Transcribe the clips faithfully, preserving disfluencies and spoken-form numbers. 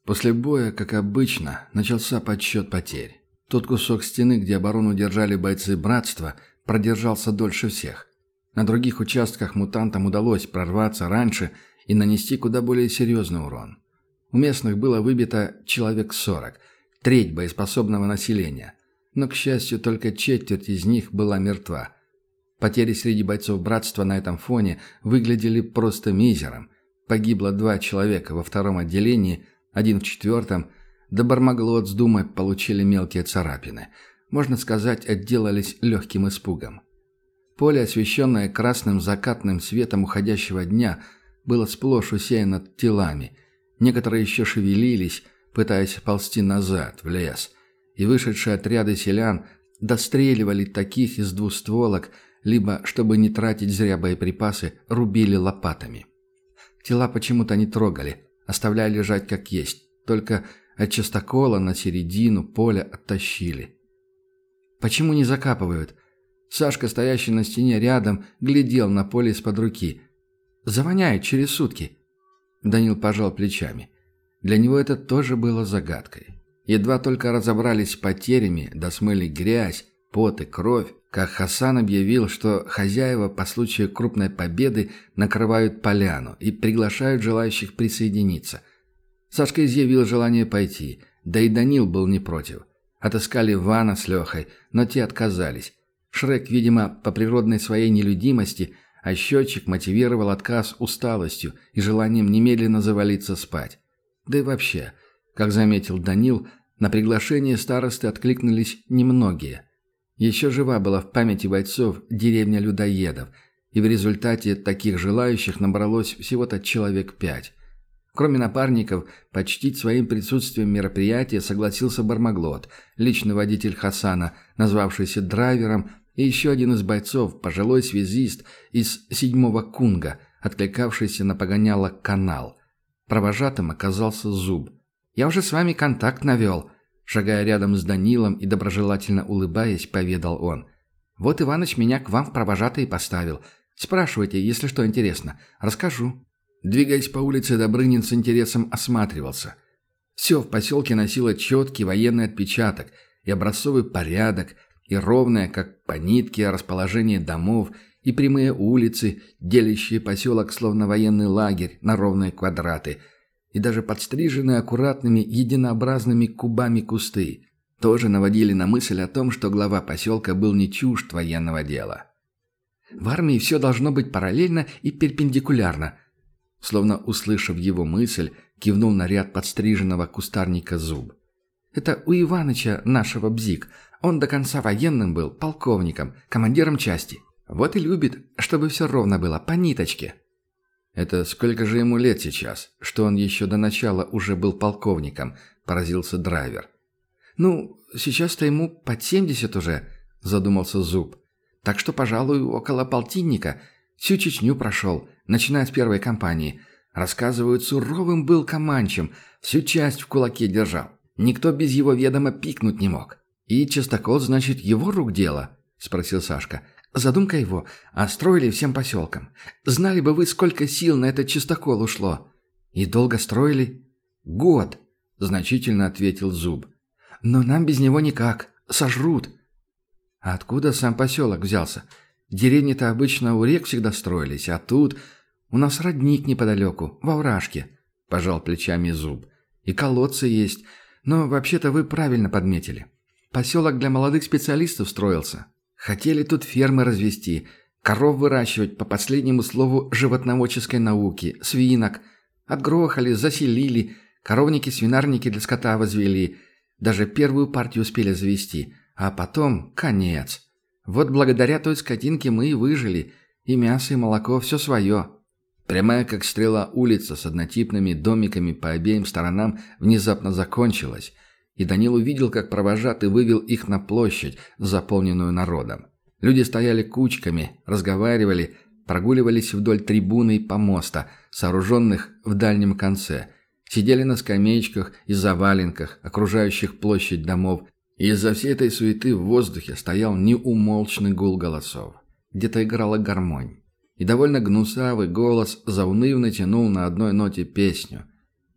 После боя, как обычно, начался подсчет потерь. Тот кусок стены, где оборону держали бойцы братства, продержался дольше всех. На других участках мутантам удалось прорваться раньше и нанести куда более серьезный урон. У местных было выбито человек сорок, треть боеспособного населения. Но, к счастью, только четверть из них была мертва. Потери среди бойцов братства на этом фоне выглядели просто мизером. Погибло два человека во втором отделении, один в четвертом, да Бармаглот с Думой получили мелкие царапины. Можно сказать, отделались легким испугом. Поле, освещенное красным закатным светом уходящего дня, было сплошь усеяно телами. Некоторые еще шевелились, пытаясь ползти назад, в лес. И вышедшие отряды селян достреливали таких из двустволок, либо, чтобы не тратить зря боеприпасы, рубили лопатами. Тела почему-то не трогали, оставляя лежать как есть, только от частокола на середину поля оттащили. Почему не закапывают? Сашка, стоящий на стене рядом, глядел на поле из-под руки. «Завоняет через сутки». Данил пожал плечами. Для него это тоже было загадкой. Едва только разобрались с потерями, досмыли грязь, пот и кровь, как Хасан объявил, что хозяева по случаю крупной победы накрывают поляну и приглашают желающих присоединиться. Сашка изъявил желание пойти, да и Данил был не против. Отыскали Вана с Лехой, но те отказались. Шрек, видимо, по природной своей нелюдимости, а счетчик мотивировал отказ усталостью и желанием немедленно завалиться спать. Да и вообще, как заметил Данил, на приглашение старосты откликнулись немногие. Еще жива была в памяти бойцов деревня людоедов, и в результате таких желающих набралось всего-то человек пять. Кроме напарников, почтить своим присутствием мероприятие согласился Бармаглот, личный водитель Хасана, назвавшийся драйвером, и еще один из бойцов, пожилой связист из седьмого Кунга, откликавшийся на погоняло «Канал». Провожатым оказался Зуб. «Я уже с вами контакт навел», — шагая рядом с Данилом и доброжелательно улыбаясь, поведал он. «Вот Иваныч меня к вам в провожатые поставил. Спрашивайте, если что интересно. Расскажу». Двигаясь по улице, Добрынин с интересом осматривался. Все в поселке носило четкий военный отпечаток и образцовый порядок, и ровное, как по нитке, расположение домов, и прямые улицы, делящие поселок словно военный лагерь на ровные квадраты, и даже подстриженные аккуратными единообразными кубами кусты тоже наводили на мысль о том, что глава поселка был не чужд военного дела. «В армии все должно быть параллельно и перпендикулярно», словно услышав его мысль, кивнул на ряд подстриженного кустарника Зуб. «Это у Иваныча нашего бзик. Он до конца военным был, полковником, командиром части. Вот и любит, чтобы все ровно было, по ниточке». «Это сколько же ему лет сейчас, что он еще до начала уже был полковником?» – поразился драйвер. «Ну, сейчас-то ему под семьдесят уже», – задумался Зуб. «Так что, пожалуй, около полтинника. Всю Чечню прошел, начиная с первой кампании. Рассказывают, суровым был команчем, всю часть в кулаке держал. Никто без его ведома пикнуть не мог». «И частокол, значит, его рук дело?» – спросил Сашка. «Задумка его, а строили всем поселком. Знали бы вы, сколько сил на этот частокол ушло». «И долго строили?» «Год», – значительно ответил Зуб. «Но нам без него никак, сожрут». «А откуда сам поселок взялся? Деревни-то обычно у рек всегда строились, а тут у нас родник неподалеку, во вражке», – пожал плечами Зуб. «И колодцы есть, но вообще-то вы правильно подметили. Поселок для молодых специалистов строился. Хотели тут фермы развести, коров выращивать по последнему слову животноводческой науки, свинок. Отгрохали, заселили, коровники-свинарники для скота возвели. Даже первую партию успели завести, а потом конец. Вот благодаря той скотинке мы и выжили, и мясо, и молоко, все свое». Прямая как стрела улица с однотипными домиками по обеим сторонам внезапно закончилась, и Данил увидел, как провожатый вывел их на площадь, заполненную народом. Люди стояли кучками, разговаривали, прогуливались вдоль трибуны и помоста, сооруженных в дальнем конце, сидели на скамеечках и заваленках, окружающих площадь домов, и из-за всей этой суеты в воздухе стоял неумолчный гул голосов. Где-то играла гармонь, и довольно гнусавый голос заунывно тянул на одной ноте песню.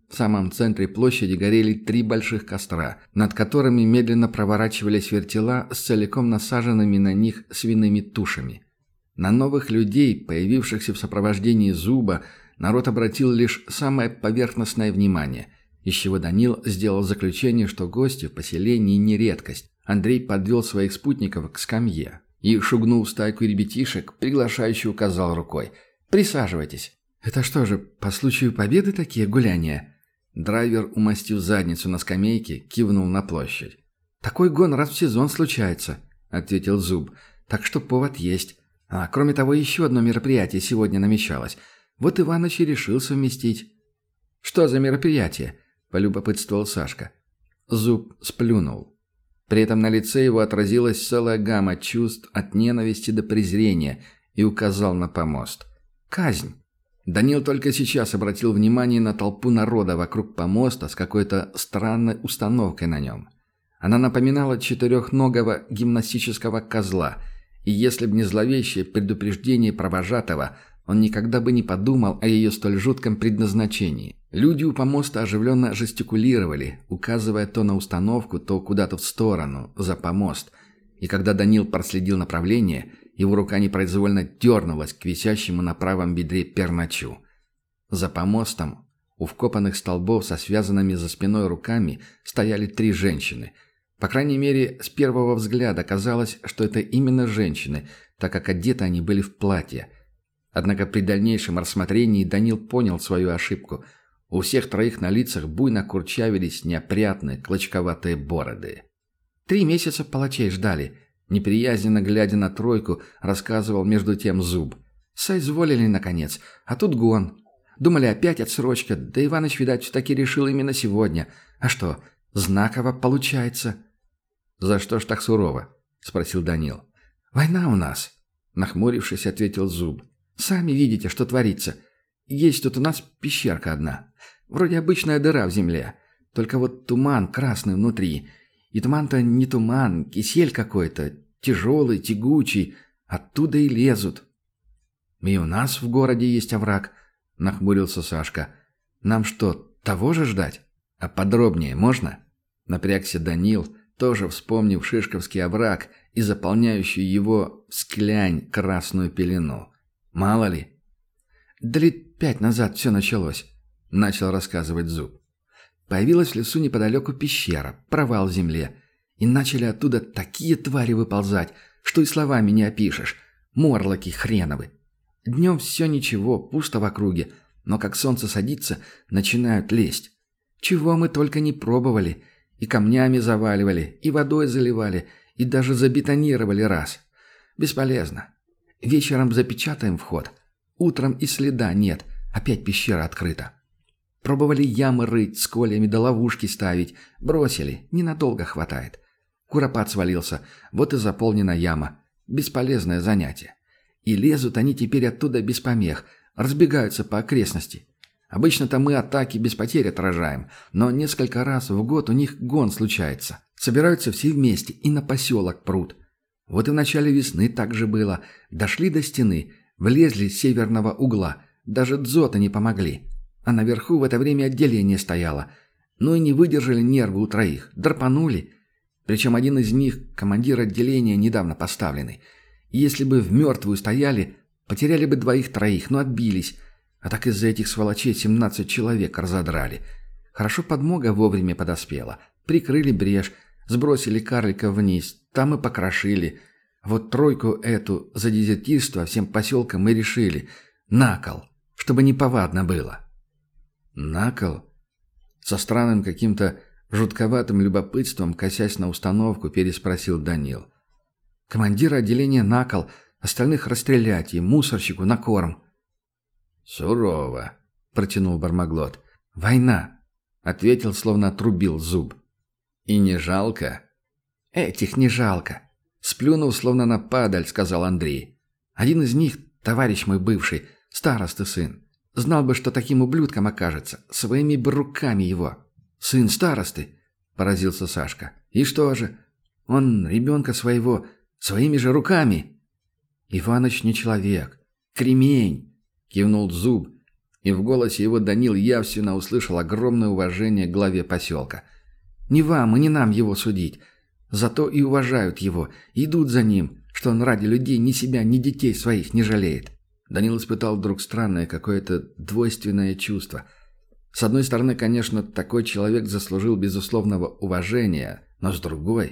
В самом центре площади горели три больших костра, над которыми медленно проворачивались вертела с целиком насаженными на них свиными тушами. На новых людей, появившихся в сопровождении Зуба, народ обратил лишь самое поверхностное внимание, из чего Данил сделал заключение, что гости в поселении не редкость. Андрей подвел своих спутников к скамье и, шугнув в стайку ребятишек, приглашающе указал рукой: «Присаживайтесь». «Это что же, по случаю победы такие гуляния?» Драйвер, умастив задницу на скамейке, кивнул на площадь. «Такой гон раз в сезон случается», — ответил Зуб. «Так что повод есть. А кроме того, еще одно мероприятие сегодня намечалось. Вот Иваныч и решил совместить». «Что за мероприятие?» — полюбопытствовал Сашка. Зуб сплюнул. При этом на лице его отразилась целая гамма чувств от ненависти до презрения и указал на помост. «Казнь». Данил только сейчас обратил внимание на толпу народа вокруг помоста с какой-то странной установкой на нем. Она напоминала четырехногого гимнастического козла, и если бы не зловещее предупреждение провожатого, он никогда бы не подумал о ее столь жутком предназначении. Люди у помоста оживленно жестикулировали, указывая то на установку, то куда-то в сторону, за помост. И когда Данил проследил направление, его рука непроизвольно дернулась к висящему на правом бедре перначу. За помостом, у вкопанных столбов со связанными за спиной руками, стояли три женщины. По крайней мере, с первого взгляда казалось, что это именно женщины, так как одеты они были в платье. Однако при дальнейшем рассмотрении Данил понял свою ошибку. У всех троих на лицах буйно курчавились неопрятные клочковатые бороды. «Три месяца палачей ждали», — неприязненно глядя на тройку, рассказывал между тем Зуб. «Соизволили, наконец, а тут гон. Думали, опять отсрочка, да Иваныч, видать, все-таки решил именно сегодня. А что, знаково получается?» «За что ж так сурово?» — спросил Данил. «Война у нас», — нахмурившись, ответил Зуб. «Сами видите, что творится. Есть тут у нас пещерка одна. Вроде обычная дыра в земле. Только вот туман красный внутри. И туман-то не туман, кисель какой-то. Тяжелый, тягучий. Оттуда и лезут». «И у нас в городе есть овраг», — нахмурился Сашка. «Нам что, того же ждать? А подробнее можно?» Напрягся Данил, тоже вспомнив Шишковский овраг и заполняющую его всклянь красную пелену. «Мало ли». «Да лет пять назад все началось», — начал рассказывать Зуб. «Появилась в лесу неподалеку пещера, провал в земле. И начали оттуда такие твари выползать, что и словами не опишешь. Морлоки хреновы. Днем все ничего, пусто в округе, но как солнце садится, начинают лезть. Чего мы только не пробовали. И камнями заваливали, и водой заливали, и даже забетонировали раз. Бесполезно. Вечером запечатаем вход. Утром и следа нет, опять пещера открыта. Пробовали ямы рыть, с кольями до ловушки ставить. Бросили, ненадолго хватает. Куропат свалился, вот и заполнена яма. Бесполезное занятие. И лезут они теперь оттуда без помех, разбегаются по окрестности. Обычно-то мы атаки без потерь отражаем, но несколько раз в год у них гон случается. Собираются все вместе и на поселок прут. Вот и в начале весны так же было. Дошли до стены, влезли с северного угла, даже дзоты не помогли. А наверху в это время отделение стояло. Ну и не выдержали нервы у троих, драпанули. Причем один из них – командир отделения, недавно поставленный. И если бы в мертвую стояли, потеряли бы двоих-троих, но отбились. А так из-за этих сволочей семнадцать человек разодрали. Хорошо подмога вовремя подоспела. Прикрыли брешь, сбросили карлика вниз, там и покрошили. Вот тройку эту за дезертирство всем поселкам мы решили. На кол, чтобы неповадно было». «На кол?» Со странным каким-то жутковатым любопытством, косясь на установку, переспросил Данил. «Командира отделения на кол, остальных расстрелять и мусорщику на корм». «Сурово», — протянул Бармаглот. «Война», — ответил, словно отрубил Зуб. «И не жалко?» «Этих не жалко», — сплюнув, словно на падаль, сказал Андрей. «Один из них, товарищ мой бывший, старосты сын. Знал бы, что таким ублюдком окажется, своими бы руками его». «Сын старосты?» — поразился Сашка. «И что же? Он ребенка своего своими же руками?» «Иваныч не человек. Кремень», — кивнул Зуб. И в голосе его Данил явственно услышал огромное уважение к главе поселка. «Не вам и не нам его судить. Зато и уважают его, идут за ним, что он ради людей ни себя, ни детей своих не жалеет». Данил испытал вдруг странное какое-то двойственное чувство. С одной стороны, конечно, такой человек заслужил безусловного уважения, но с другой...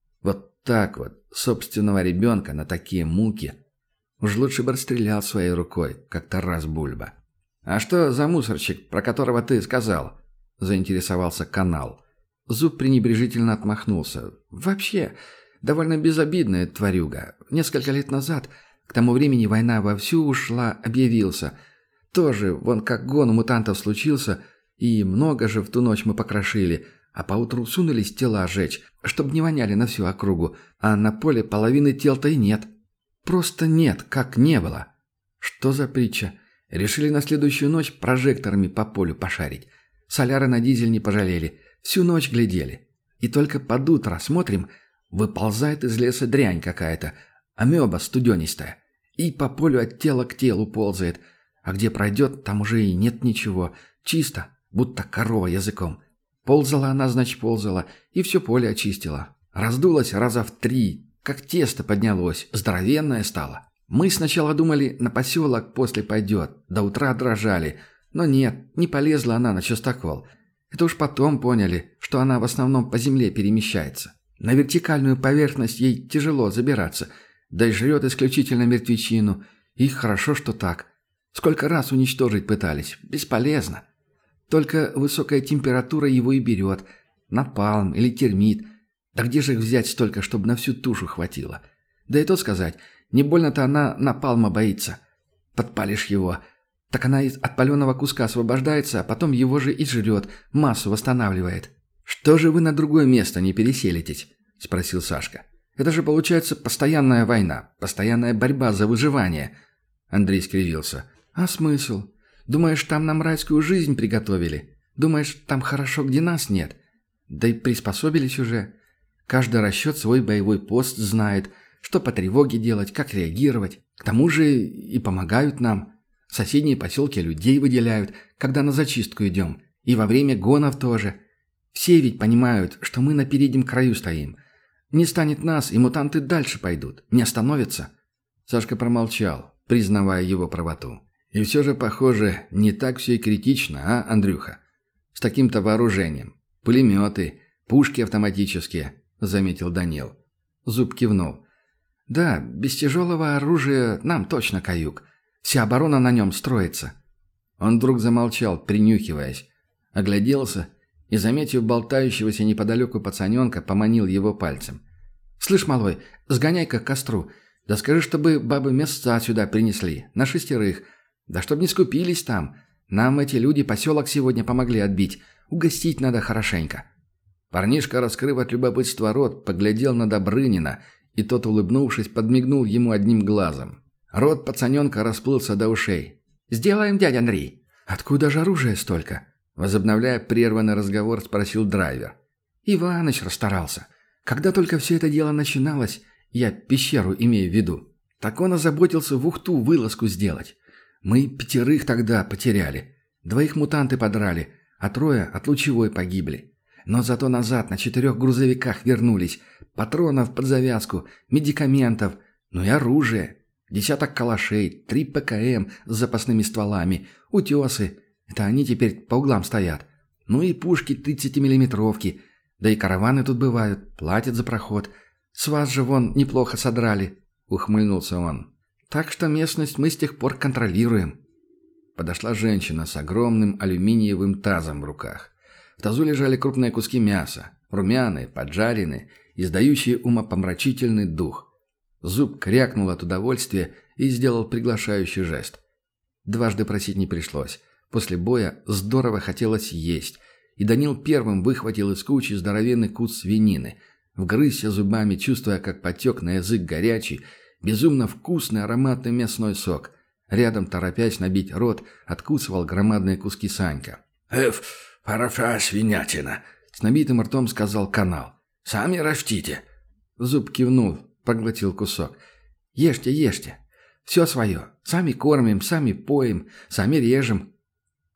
Вот так вот, собственного ребенка на такие муки... Уж лучше бы расстрелял своей рукой, как Тарас Бульба. «А что за мусорщик, про которого ты сказал?» – заинтересовался Канал. Зуб пренебрежительно отмахнулся. «Вообще, довольно безобидная тварюга. Несколько лет назад, к тому времени война вовсю ушла, объявился. Тоже, вон как гон у мутантов случился, и много же в ту ночь мы покрошили, а поутру сунулись тела жечь, чтобы не воняли на всю округу, а на поле половины тел-то и нет. Просто нет, как не было. Что за притча? Решили на следующую ночь прожекторами по полю пошарить. Соляры на дизель не пожалели, всю ночь глядели. И только под утро смотрим, выползает из леса дрянь какая-то, амеба студенистая, и по полю от тела к телу ползает, а где пройдет, там уже и нет ничего, чисто, будто корова языком. Ползала она, значит, ползала, и все поле очистила. Раздулась раза в три, как тесто поднялось, здоровенное стало. Мы сначала думали, на поселок после пойдет, до утра дрожали, но нет, не полезла она на частокол. Это уж потом поняли, что она в основном по земле перемещается. На вертикальную поверхность ей тяжело забираться, да и жрет исключительно мертвечину. И хорошо, что так. Сколько раз уничтожить пытались, бесполезно. Только высокая температура его и берет. Напалм или термит. Да где же их взять столько, чтобы на всю тушу хватило? Да и то сказать, не больно-то она напалма боится. Подпалишь его, так она из отпаленного куска освобождается, а потом его же и жрет, массу восстанавливает. «Что же вы на другое место не переселитесь?» – спросил Сашка. «Это же получается постоянная война, постоянная борьба за выживание». Андрей скривился. «А смысл? Думаешь, там нам райскую жизнь приготовили? Думаешь, там хорошо, где нас нет? Да и приспособились уже. Каждый расчет свой боевой пост знает, что по тревоге делать, как реагировать. К тому же и помогают нам. Соседние поселки людей выделяют, когда на зачистку идем. И во время гонов тоже. Все ведь понимают, что мы на переднем краю стоим. Не станет нас, и мутанты дальше пойдут. Не остановятся». Сашка промолчал, признавая его правоту. «И все же, похоже, не так все и критично, а, Андрюха? С таким-то вооружением. Пулеметы, пушки автоматические», — заметил Данил. Зуб кивнул. «Да, без тяжелого оружия нам точно каюк. Вся оборона на нем строится». Он вдруг замолчал, принюхиваясь. Огляделся и, заметив болтающегося неподалеку пацаненка, поманил его пальцем. «Слышь, малой, сгоняй-ка к костру. Да скажи, чтобы бабы мясца сюда принесли, на шестерых. Да чтоб не скупились там. Нам эти люди поселок сегодня помогли отбить. Угостить надо хорошенько». Парнишка, раскрыв от любопытства рот, поглядел на Добрынина, и тот, улыбнувшись, подмигнул ему одним глазом. Рот пацаненка расплылся до ушей. «Сделаем, дядя Андрей». «Откуда же оружия столько?» Возобновляя прерванный разговор, спросил драйвер. «Иваныч расстарался. Когда только все это дело начиналось, я пещеру имею в виду, так он озаботился в Ухту вылазку сделать. Мы пятерых тогда потеряли. Двоих мутанты подрали, а трое от лучевой погибли. Но зато назад на четырех грузовиках вернулись. Патронов под завязку, медикаментов, ну и оружие. Десяток калашей, три ПКМ с запасными стволами, утесы. Это они теперь по углам стоят. Ну и пушки тридцатимиллиметровки. Да и караваны тут бывают, платят за проход. С вас же вон неплохо содрали», — ухмыльнулся он. «Так что местность мы с тех пор контролируем». Подошла женщина с огромным алюминиевым тазом в руках. В тазу лежали крупные куски мяса, румяные, поджаренные, издающие умопомрачительный дух. Зуб крякнул от удовольствия и сделал приглашающий жест. Дважды просить не пришлось. После боя здорово хотелось есть, и Данил первым выхватил из кучи здоровенный кус свинины, вгрызся зубами, чувствуя, как потек на язык горячий, безумно вкусный ароматный мясной сок. Рядом, торопясь набить рот, откусывал громадные куски Санька. «Эф, хороша свинятина!» — с набитым ртом сказал Канал. «Сами растите!» Зуб кивнул, проглотил кусок. «Ешьте, ешьте. Все свое. Сами кормим, сами поим, сами режем».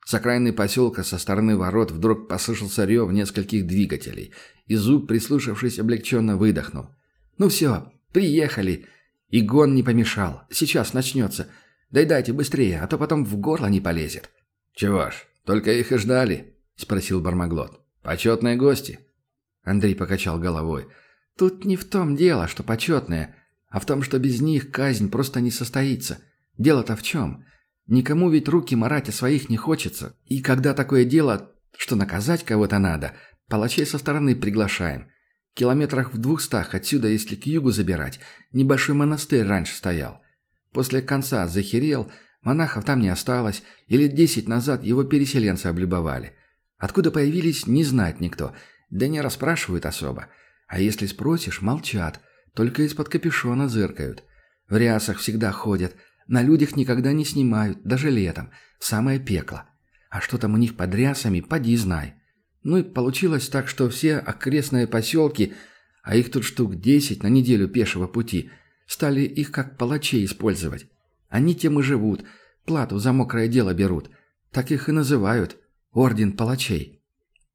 С окраины поселка со стороны ворот вдруг послышался рев нескольких двигателей, и Зуб, прислушавшись, облегченно выдохнул. «Ну все, приехали. И гон не помешал. Сейчас начнется. Дайте быстрее, а то потом в горло не полезет». «Чего ж, только их и ждали?» — спросил Бармаглот. «Почетные гости?» Андрей покачал головой. «Тут не в том дело, что почетные, а в том, что без них казнь просто не состоится. Дело-то в чем? Никому ведь руки марать о своих не хочется. И когда такое дело, что наказать кого-то надо, палачей со стороны приглашаем. Километрах в двухстах отсюда, если к югу забирать, небольшой монастырь раньше стоял. После конца захерел, монахов там не осталось, и лет десять назад его переселенцы облюбовали. Откуда появились, не знает никто, да не расспрашивают особо. А если спросишь, молчат, только из-под капюшона зыркают. В рясах всегда ходят, на людях никогда не снимают, даже летом, в самое пекло. А что там у них под рясами, поди знай. Ну и получилось так, что все окрестные поселки, а их тут штук десять на неделю пешего пути, стали их как палачей использовать. Они тем и живут, плату за мокрое дело берут. Так их и называют – орден палачей».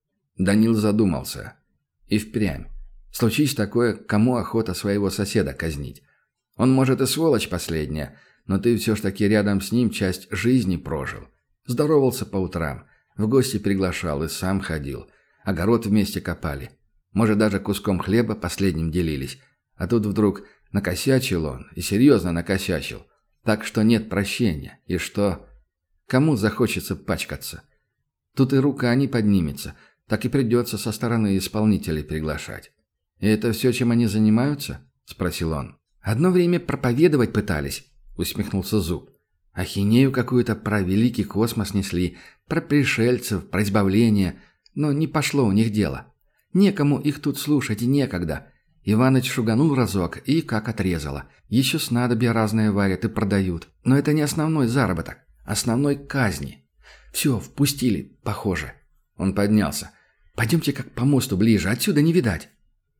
Данил задумался. И впрямь. Случись такое, кому охота своего соседа казнить? Он, может, и сволочь последняя, но ты все ж таки рядом с ним часть жизни прожил. Здоровался по утрам, в гости приглашал и сам ходил. Огород вместе копали. Может, даже куском хлеба последним делились. А тут вдруг накосячил он, и серьезно накосячил. Так что нет прощения. И что? Кому захочется пачкаться? Тут и рука не поднимется, так и придется со стороны исполнителей приглашать. «И это все, чем они занимаются?» – спросил он. «Одно время проповедовать пытались», – усмехнулся Зуб. «Ахинею какую-то про великий космос несли, про пришельцев, про избавление, но не пошло у них дело. Некому их тут слушать и некогда. Иваныч шуганул разок и как отрезало. Еще снадобья разные варят и продают. Но это не основной заработок, основной казни. Все, впустили, похоже». Он поднялся. «Пойдемте как по мосту ближе, отсюда не видать».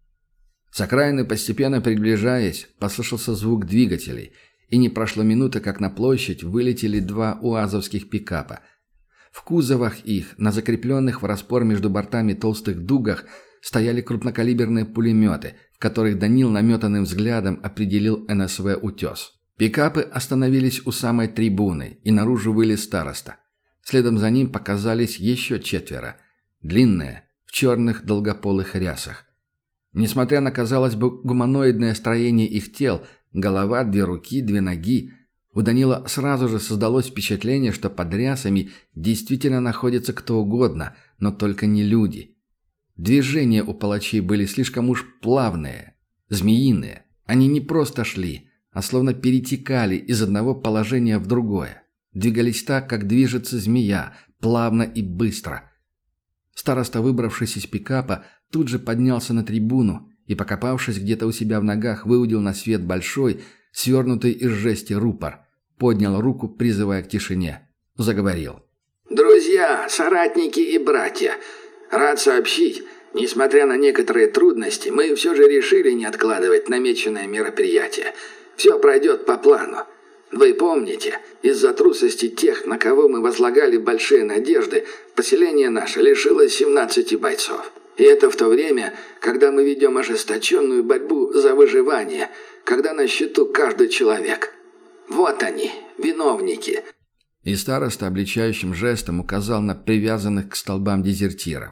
С окраины, постепенно приближаясь, послышался звук двигателей, и не прошло минуты, как на площадь вылетели два уазовских пикапа. В кузовах их, на закрепленных в распор между бортами толстых дугах, стояли крупнокалиберные пулеметы, в которых Данил наметанным взглядом определил эн эс вэ «Утес». Пикапы остановились у самой трибуны, и наружу вылез староста. Следом за ним показались еще четверо. Длинные, в черных долгополых рясах. Несмотря на, казалось бы, гуманоидное строение их тел, голова, две руки, две ноги, у Данила сразу же создалось впечатление, что под рясами действительно находится кто угодно, но только не люди. Движения у палачей были слишком уж плавные, змеиные. Они не просто шли, а словно перетекали из одного положения в другое. Двигались так, как движется змея, плавно и быстро. Староста, выбравшись из пикапа, тут же поднялся на трибуну и, покопавшись где-то у себя в ногах, выудил на свет большой, свернутый из жести рупор. Поднял руку, призывая к тишине. Заговорил. «Друзья, соратники и братья, рад сообщить, несмотря на некоторые трудности, мы все же решили не откладывать намеченное мероприятие. Все пройдет по плану. Вы помните, из-за трусости тех, на кого мы возлагали большие надежды, поселение наше лишилось семнадцати бойцов. И это в то время, когда мы ведем ожесточенную борьбу за выживание, когда на счету каждый человек. Вот они, виновники». И староста обличающим жестом указал на привязанных к столбам дезертиров.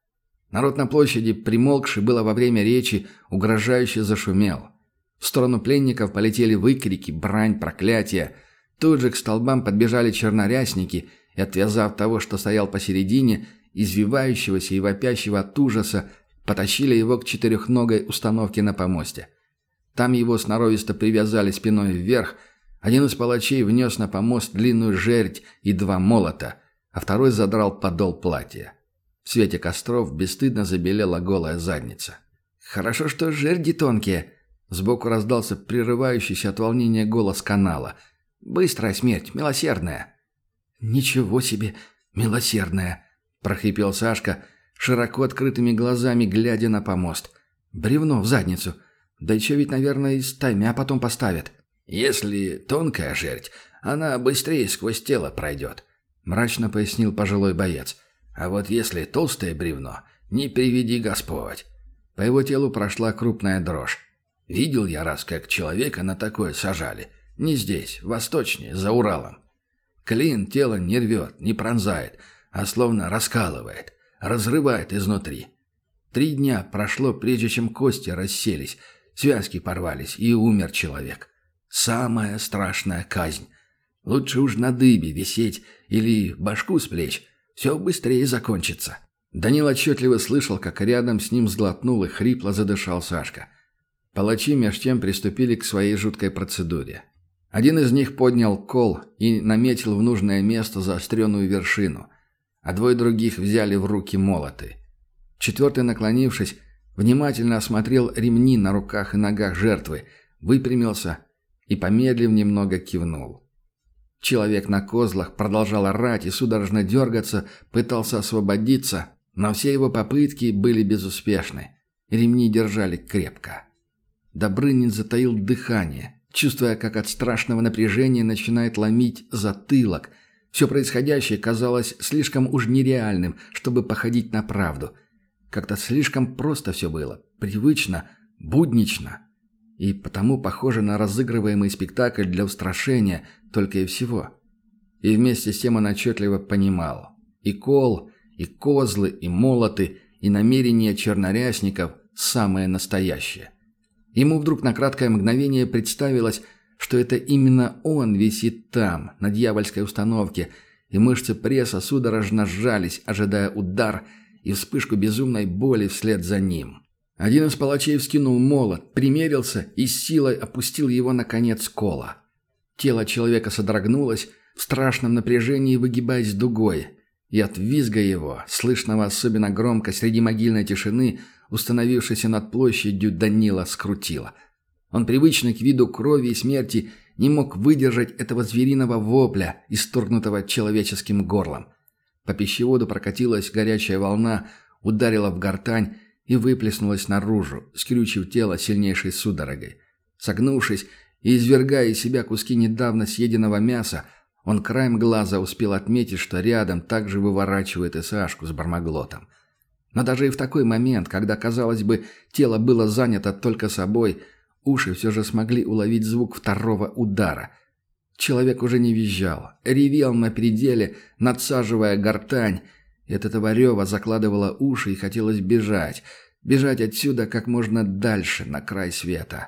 Народ на площади, примолкший было во время речи, угрожающе зашумел. В сторону пленников полетели выкрики, брань, проклятия. Тут же к столбам подбежали чернорясники и, отвязав того, что стоял посередине, извивающегося и вопящего от ужаса, потащили его к четырехногой установке на помосте. Там его сноровисто привязали спиной вверх. Один из палачей внес на помост длинную жердь и два молота, а второй задрал подол платья. В свете костров бесстыдно забелела голая задница. «Хорошо, что жерди тонкие», — сбоку раздался прерывающийся от волнения голос канала. «Быстрая смерть, милосердная». «Ничего себе, милосердная», — прохрипел Сашка, широко открытыми глазами глядя на помост. «Бревно в задницу. Да еще ведь, наверное, и стаймя потом поставят». «Если тонкая жердь, она быстрее сквозь тело пройдет. мрачно пояснил пожилой боец. «А вот если толстое бревно, не приведи Господь». По его телу прошла крупная дрожь. Видел я раз, как человека на такое сажали. Не здесь, восточнее, за Уралом. Клин тело не рвет, не пронзает, а словно раскалывает, разрывает изнутри. Три дня прошло, прежде чем кости расселись, связки порвались, и умер человек. Самая страшная казнь. Лучше уж на дыбе висеть или башку с плеч. Все быстрее закончится. Данил отчетливо слышал, как рядом с ним сглотнул и хрипло задышал Сашка. Палачи меж тем приступили к своей жуткой процедуре. Один из них поднял кол и наметил в нужное место заостренную вершину, а двое других взяли в руки молоты. Четвертый, наклонившись, внимательно осмотрел ремни на руках и ногах жертвы, выпрямился и, помедлив немного, кивнул. Человек на козлах продолжал орать и судорожно дергаться, пытался освободиться, но все его попытки были безуспешны. Ремни держали крепко. Добрынин затаил дыхание, чувствуя, как от страшного напряжения начинает ломить затылок. Все происходящее казалось слишком уж нереальным, чтобы походить на правду. Как-то слишком просто все было, привычно, буднично. И потому похоже на разыгрываемый спектакль для устрашения только и всего. И вместе с тем он отчетливо понимал. И кол, и козлы, и молоты, и намерения чернорясников самое настоящее. Ему вдруг на краткое мгновение представилось, что это именно он висит там, на дьявольской установке, и мышцы пресса судорожно сжались, ожидая удар и вспышку безумной боли вслед за ним. Один из палачей вскинул молот, примерился и с силой опустил его на конец кола. Тело человека содрогнулось, в страшном напряжении выгибаясь дугой, и от визга его, слышного особенно громко среди могильной тишины, установившейся над площадью, Данила скрутило. Он, привычный к виду крови и смерти, не мог выдержать этого звериного вопля, исторгнутого человеческим горлом. По пищеводу прокатилась горячая волна, ударила в гортань и выплеснулась наружу, скрючив тело сильнейшей судорогой. Согнувшись и извергая из себя куски недавно съеденного мяса, он краем глаза успел отметить, что рядом также выворачивает и Сашку с бармаглотом. Но даже и в такой момент, когда, казалось бы, тело было занято только собой, уши все же смогли уловить звук второго удара. Человек уже не визжал, ревел на пределе, надсаживая гортань, и от этого рева закладывало уши и хотелось бежать, бежать отсюда как можно дальше, на край света.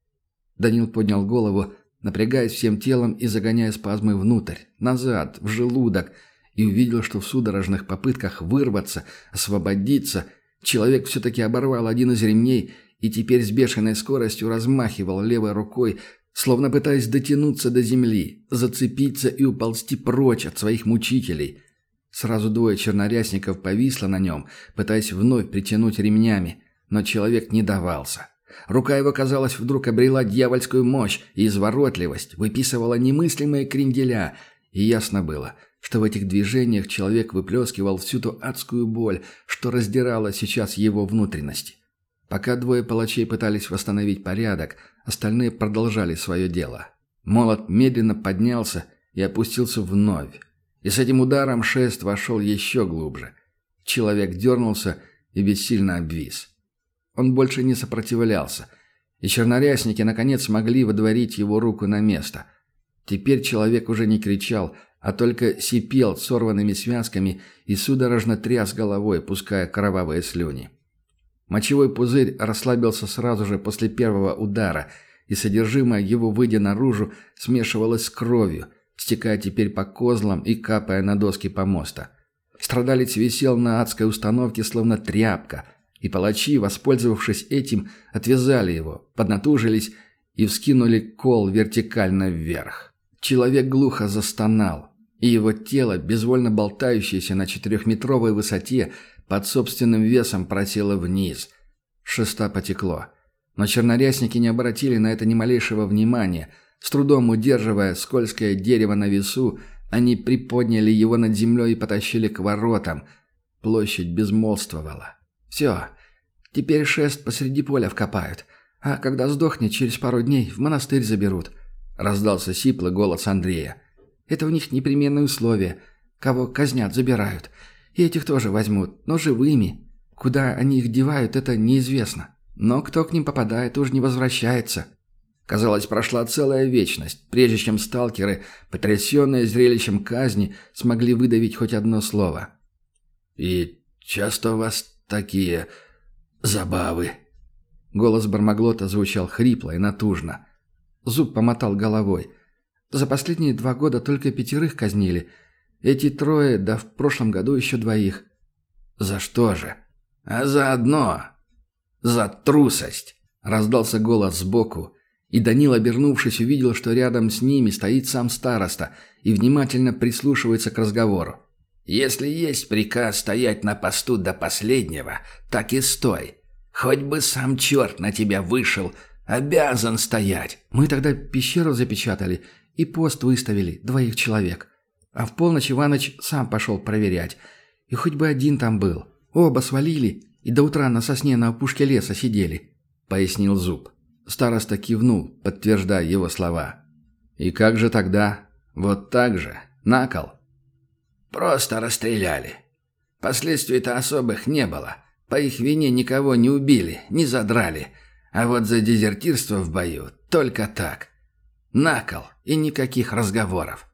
Данил поднял голову, напрягаясь всем телом и загоняя спазмы внутрь, назад, в желудок, и увидел, что в судорожных попытках вырваться, освободиться, человек все-таки оборвал один из ремней и теперь с бешеной скоростью размахивал левой рукой, словно пытаясь дотянуться до земли, зацепиться и уползти прочь от своих мучителей. Сразу двое чернорясников повисло на нем, пытаясь вновь притянуть ремнями, но человек не давался. Рука его, казалось, вдруг обрела дьявольскую мощь и изворотливость, выписывала немыслимые кренделя, и ясно было, что в этих движениях человек выплескивал всю ту адскую боль, что раздирала сейчас его внутренности. Пока двое палачей пытались восстановить порядок, остальные продолжали свое дело. Молот медленно поднялся и опустился вновь. И с этим ударом шест вошел еще глубже. Человек дернулся и бессильно обвис. Он больше не сопротивлялся, и чернорясники наконец смогли выдворить его руку на место. Теперь человек уже не кричал, а только сипел сорванными связками и судорожно тряс головой, пуская кровавые слюни. Мочевой пузырь расслабился сразу же после первого удара, и содержимое его, выйдя наружу, смешивалось с кровью, стекая теперь по козлам и капая на доски помоста. Страдалец висел на адской установке, словно тряпка, и палачи, воспользовавшись этим, отвязали его, поднатужились и вскинули кол вертикально вверх. Человек глухо застонал, и его тело, безвольно болтающееся на четырехметровой высоте, под собственным весом просело вниз. С шеста потекло. Но чернорясники не обратили на это ни малейшего внимания. С трудом удерживая скользкое дерево на весу, они приподняли его над землей и потащили к воротам. Площадь безмолвствовала. «Все, теперь шест посреди поля вкопают, а когда сдохнет, через пару дней в монастырь заберут», — раздался сиплый голос Андрея. «Это у них непременное условие. Кого казнят, забирают. И этих тоже возьмут, но живыми. Куда они их девают, это неизвестно. Но кто к ним попадает, уж не возвращается». Казалось, прошла целая вечность, прежде чем сталкеры, потрясенные зрелищем казни, смогли выдавить хоть одно слово. «И часто у вас такие забавы?» Голос Бармаглота звучал хрипло и натужно. Зуб помотал головой. «За последние два года только пятерых казнили. Эти трое, да в прошлом году еще двоих». «За что же?» «А за одно. За трусость!» Раздался голос сбоку, и Данил, обернувшись, увидел, что рядом с ними стоит сам староста и внимательно прислушивается к разговору. «Если есть приказ стоять на посту до последнего, так и стой. Хоть бы сам черт на тебя вышел, обязан стоять». «Мы тогда пещеру запечатали и пост выставили, двоих человек. А в полночь Иваныч сам пошел проверять. И хоть бы один там был. Оба свалили и до утра на сосне на опушке леса сидели», — пояснил Зуб. Староста кивнул, подтверждая его слова. «И как же тогда? Вот так же? На кол?» «Просто расстреляли. Последствий-то особых не было. По их вине никого не убили, не задрали. А вот за дезертирство в бою только так. На кол и никаких разговоров».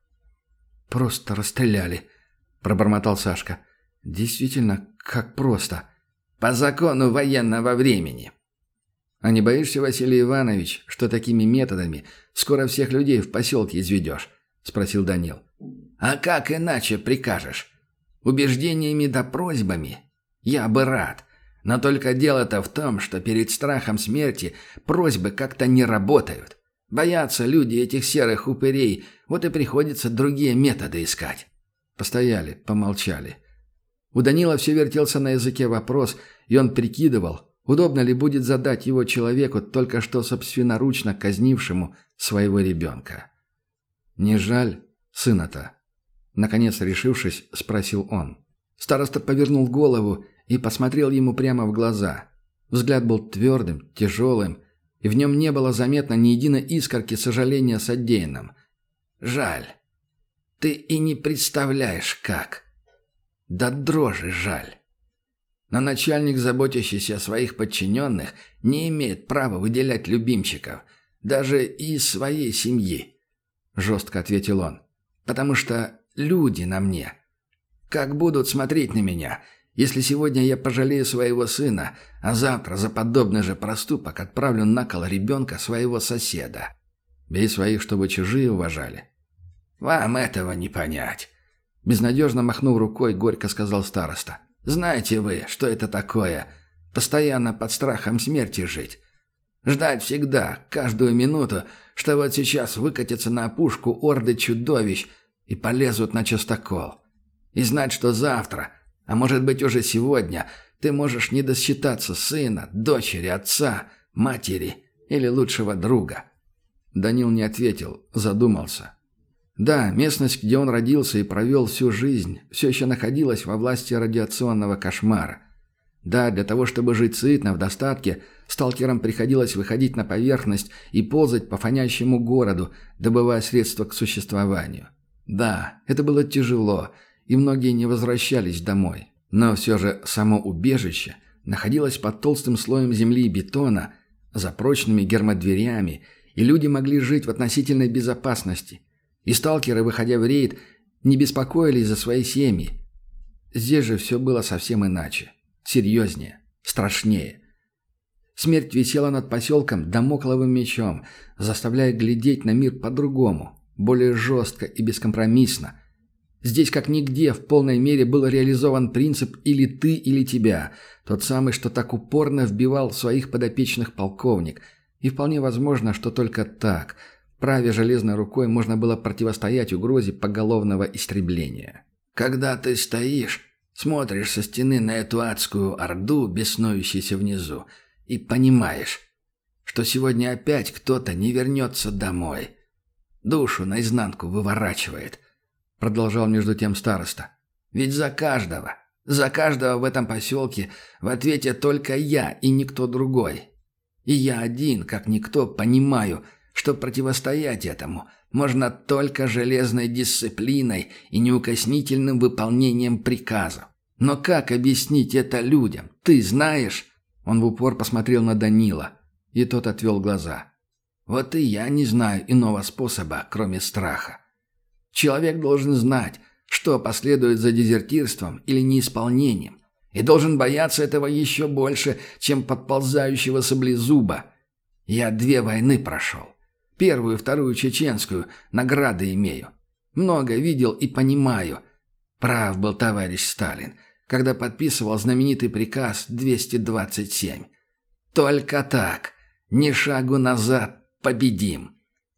«Просто расстреляли», — пробормотал Сашка. «Действительно, как просто». «По закону военного времени». «А не боишься, Василий Иванович, что такими методами скоро всех людей в поселке изведешь?» — спросил Данил. «А как иначе прикажешь? Убеждениями да просьбами? Я бы рад. Но только дело-то в том, что перед страхом смерти просьбы как-то не работают. Боятся люди этих серых упырей, вот и приходится другие методы искать». Постояли, помолчали. У Данила все вертелся на языке вопрос, и он прикидывал, удобно ли будет задать его человеку, только что собственноручно казнившему своего ребенка. «Не жаль сына-то?» Наконец, решившись, спросил он. Староста повернул голову и посмотрел ему прямо в глаза. Взгляд был твердым, тяжелым, и в нем не было заметно ни единой искорки сожаления о содеянном. «Жаль. Ты и не представляешь, как. Да дрожи жаль. Но начальник, заботящийся о своих подчиненных, не имеет права выделять любимчиков, даже и из своей семьи», — жестко ответил он. «Потому что люди на мне. Как будут смотреть на меня, если сегодня я пожалею своего сына, а завтра за подобный же проступок отправлю на кол ребенка своего соседа?» «Бей своих, чтобы чужие уважали». «Вам этого не понять», — безнадежно махнув рукой, горько сказал староста. «Знаете вы, что это такое? Постоянно под страхом смерти жить. Ждать всегда, каждую минуту, что вот сейчас выкатятся на опушку орды чудовищ и полезут на частокол. И знать, что завтра, а может быть уже сегодня, ты можешь не досчитаться сына, дочери, отца, матери или лучшего друга». Данил не ответил, задумался. Да, местность, где он родился и провел всю жизнь, все еще находилась во власти радиационного кошмара. Да, для того, чтобы жить сытно, в достатке, сталкерам приходилось выходить на поверхность и ползать по фонящему городу, добывая средства к существованию. Да, это было тяжело, и многие не возвращались домой. Но все же само убежище находилось под толстым слоем земли и бетона, за прочными гермодверями, и люди могли жить в относительной безопасности. И сталкеры, выходя в рейд, не беспокоились за свои семьи. Здесь же все было совсем иначе. Серьезнее, страшнее. Смерть висела над поселком дамокловым мечом, заставляя глядеть на мир по-другому, более жестко и бескомпромиссно. Здесь, как нигде, в полной мере был реализован принцип «или ты, или тебя», тот самый, что так упорно вбивал в своих подопечных полковник. И вполне возможно, что только так – праве железной рукой можно было противостоять угрозе поголовного истребления. «Когда ты стоишь, смотришь со стены на эту адскую орду, беснующуюся внизу, и понимаешь, что сегодня опять кто-то не вернется домой. Душу наизнанку выворачивает», — продолжал между тем староста. «Ведь за каждого, за каждого в этом поселке в ответе только я и никто другой. И я один, как никто, понимаю, что противостоять этому можно только железной дисциплиной и неукоснительным выполнением приказов. Но как объяснить это людям? Ты знаешь?» Он в упор посмотрел на Данила, и тот отвел глаза. «Вот и я не знаю иного способа, кроме страха. Человек должен знать, что последует за дезертирством или неисполнением, и должен бояться этого еще больше, чем подползающего саблезуба. Я две войны прошел. Первую, вторую чеченскую, награды имею. Много видел и понимаю. Прав был товарищ Сталин, когда подписывал знаменитый приказ двести двадцать семь. Только так, ни шагу назад, победим».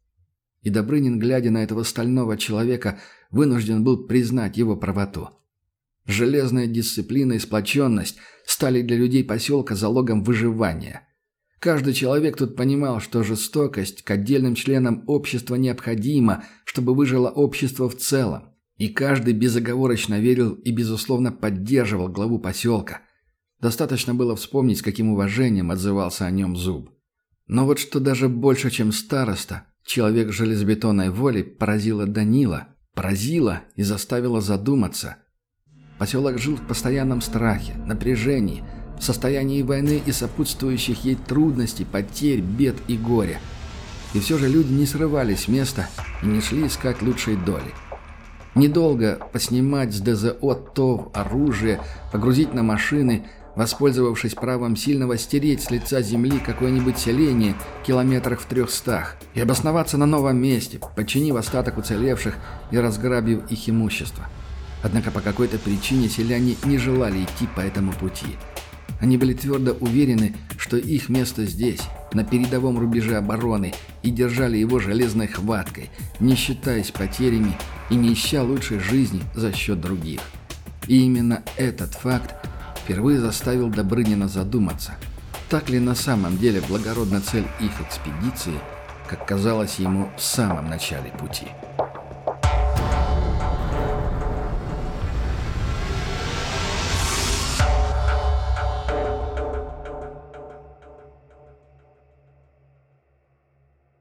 И Добрынин, глядя на этого стального человека, вынужден был признать его правоту. Железная дисциплина и сплоченность стали для людей поселка залогом выживания. Каждый человек тут понимал, что жестокость к отдельным членам общества необходима, чтобы выжило общество в целом. И каждый безоговорочно верил и, безусловно, поддерживал главу поселка. Достаточно было вспомнить, с каким уважением отзывался о нем Зуб. Но вот что даже больше, чем староста, человек с железобетонной волей, поразило Данила, поразило и заставило задуматься. Поселок жил в постоянном страхе, напряжении, в состоянии войны и сопутствующих ей трудностей, потерь, бед и горя. И все же люди не срывались с места и не шли искать лучшей доли. Недолго поснимать с ДЗО ТОВ оружие, погрузить на машины, воспользовавшись правом сильного стереть с лица земли какое-нибудь селение километрах в трехстах и обосноваться на новом месте, подчинив остаток уцелевших и разграбив их имущество. Однако по какой-то причине селяне не желали идти по этому пути. Они были твердо уверены, что их место здесь, на передовом рубеже обороны, и держали его железной хваткой, не считаясь потерями и не ища лучшей жизни за счет других. И именно этот факт впервые заставил Добрынина задуматься, так ли на самом деле благородна цель их экспедиции, как казалось ему в самом начале пути.